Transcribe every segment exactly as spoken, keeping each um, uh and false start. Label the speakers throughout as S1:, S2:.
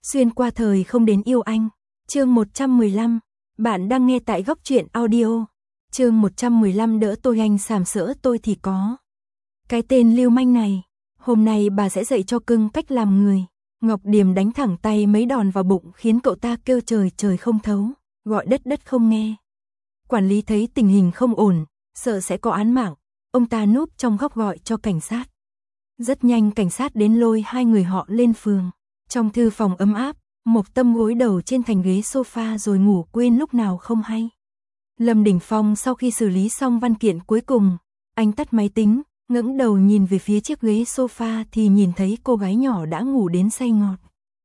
S1: Xuyên qua thời không đến yêu anh. Chương một trăm mười lăm. Bạn đang nghe tại Góc Truyện Audio. Chương một trăm mười lăm đỡ tôi anh sàm sỡ tôi thì có. Cái tên lưu manh này, hôm nay bà sẽ dạy cho cưng cách làm người. Ngọc Điềm đánh thẳng tay mấy đòn vào bụng khiến cậu ta kêu trời trời không thấu, gọi đất đất không nghe. Quản lý thấy tình hình không ổn, sợ sẽ có án mạng, ông ta núp trong góc gọi cho cảnh sát. Rất nhanh cảnh sát đến lôi hai người họ lên phường. Trong thư phòng ấm áp, Mộc Tâm gối đầu trên thành ghế sofa rồi ngủ quên lúc nào không hay. Lâm Đình Phong sau khi xử lý xong văn kiện cuối cùng, anh tắt máy tính, ngẩng đầu nhìn về phía chiếc ghế sofa thì nhìn thấy cô gái nhỏ đã ngủ đến say ngọt.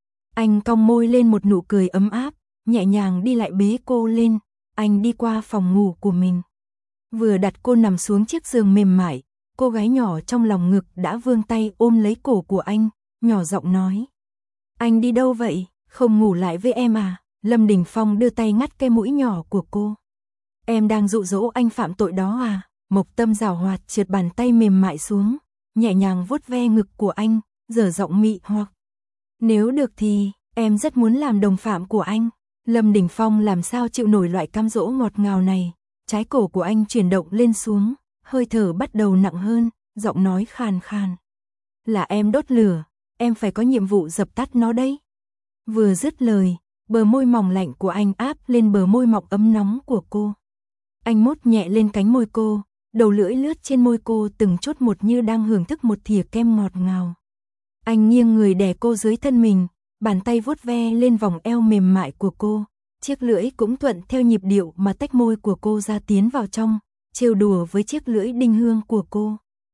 S1: Anh cong môi lên một nụ cười ấm áp, nhẹ nhàng đi lại bế cô lên, anh đi qua phòng ngủ của mình. Vừa đặt cô nằm xuống chiếc giường mềm mại, cô gái nhỏ trong lòng ngực đã vươn tay ôm lấy cổ của anh, nhỏ giọng nói. Anh đi đâu vậy, không ngủ lại với em à? Lâm Đình Phong đưa tay ngắt cái mũi nhỏ của cô. Em đang dụ dỗ anh phạm tội đó à? Mộc Tâm giảo hoạt trượt bàn tay mềm mại xuống, nhẹ nhàng vuốt ve ngực của anh, dở giọng mị hoặc. Nếu được thì, em rất muốn làm đồng phạm của anh. Lâm Đình Phong làm sao chịu nổi loại cam dỗ ngọt ngào này, trái cổ của anh chuyển động lên xuống, hơi thở bắt đầu nặng hơn, giọng nói khàn khàn. Là em đốt lửa, em phải có nhiệm vụ dập tắt nó đấy. Vừa dứt lời, bờ môi mỏng lạnh của anh áp lên bờ môi mọng ấm nóng của cô. Anh mốt nhẹ lên cánh môi cô, đầu lưỡi lướt trên môi cô từng chốt một như đang hưởng thức một thìa kem ngọt ngào. Anh nghiêng người đè cô dưới thân mình, bàn tay vuốt ve lên vòng eo mềm mại của cô, chiếc lưỡi cũng thuận theo nhịp điệu mà tách môi của cô ra tiến vào trong, trêu đùa với chiếc lưỡi đinh hương của cô.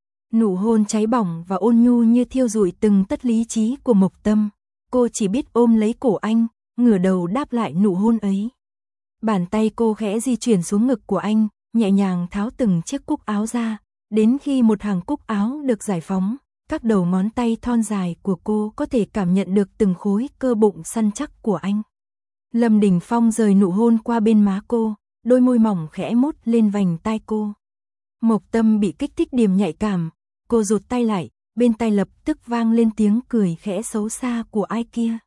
S1: Nụ hôn cháy bỏng và ôn nhu như thiêu rụi từng tất lý trí của Mộc Tâm, cô chỉ biết ôm lấy cổ anh, ngửa đầu đáp lại nụ hôn ấy. Bàn tay cô khẽ di chuyển xuống ngực của anh, nhẹ nhàng tháo từng chiếc cúc áo ra, đến khi một hàng cúc áo được giải phóng, các đầu ngón tay thon dài của cô có thể cảm nhận được từng khối cơ bụng săn chắc của anh. Lâm Đình Phong rời nụ hôn qua bên má cô, đôi môi mỏng khẽ mút lên vành tai cô. Mộc Tâm bị kích thích điểm nhạy cảm, cô rụt tay lại, bên tai lập tức vang lên tiếng cười khẽ xấu xa của ai kia.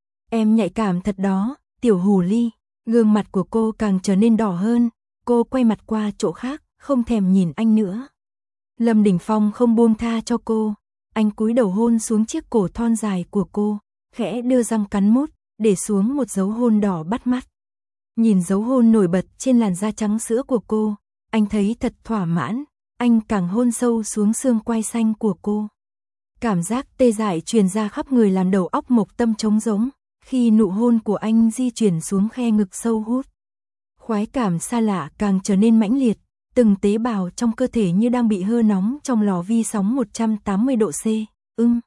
S1: Em nhạy cảm thật đó, tiểu hồ ly. Gương mặt của cô càng trở nên đỏ hơn, cô quay mặt qua chỗ khác, không thèm nhìn anh nữa. Lâm Đình Phong không buông tha cho cô, anh cúi đầu hôn xuống chiếc cổ thon dài của cô, khẽ đưa răng cắn mút, để xuống một dấu hôn đỏ bắt mắt. Nhìn dấu hôn nổi bật trên làn da trắng sữa của cô, anh thấy thật thỏa mãn, anh càng hôn sâu xuống xương quai xanh của cô. Cảm giác tê dại truyền ra khắp người làm đầu óc Mộc Tâm trống rỗng, khi nụ hôn của anh di chuyển xuống khe ngực sâu hút. Khoái cảm xa lạ càng trở nên mãnh liệt, từng tế bào trong cơ thể như đang bị hơ nóng trong lò vi sóng một trăm tám mươi độ C. Ưm.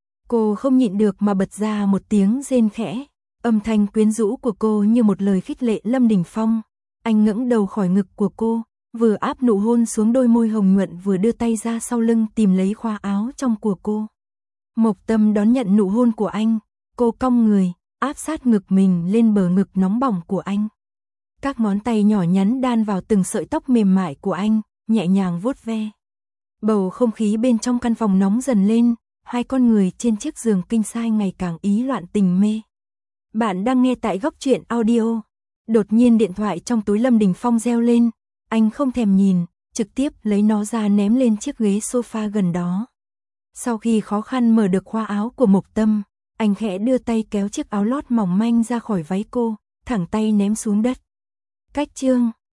S1: Cô không nhịn được mà bật ra một tiếng rên khẽ, âm thanh quyến rũ của cô như một lời khích lệ Lâm Đình Phong. Anh ngẩng đầu khỏi ngực của cô, vừa áp nụ hôn xuống đôi môi hồng nhuận vừa đưa tay ra sau lưng tìm lấy khoa áo trong của cô. Mộc Tâm đón nhận nụ hôn của anh, cô cong người, áp sát ngực mình lên bờ ngực nóng bỏng của anh. Các ngón tay nhỏ nhắn đan vào từng sợi tóc mềm mại của anh, nhẹ nhàng vuốt ve. Bầu không khí bên trong căn phòng nóng dần lên, hai con người trên chiếc giường king size ngày càng ý loạn tình mê. Bạn đang nghe tại Góc Truyện Audio. Đột nhiên điện thoại trong túi Lâm Đình Phong reo lên, anh không thèm nhìn, trực tiếp lấy nó ra ném lên chiếc ghế sofa gần đó. Sau khi khó khăn mở được khoa áo của Mộc Tâm, anh khẽ đưa tay kéo chiếc áo lót mỏng manh ra khỏi váy cô, thẳng tay ném xuống đất. Cách chương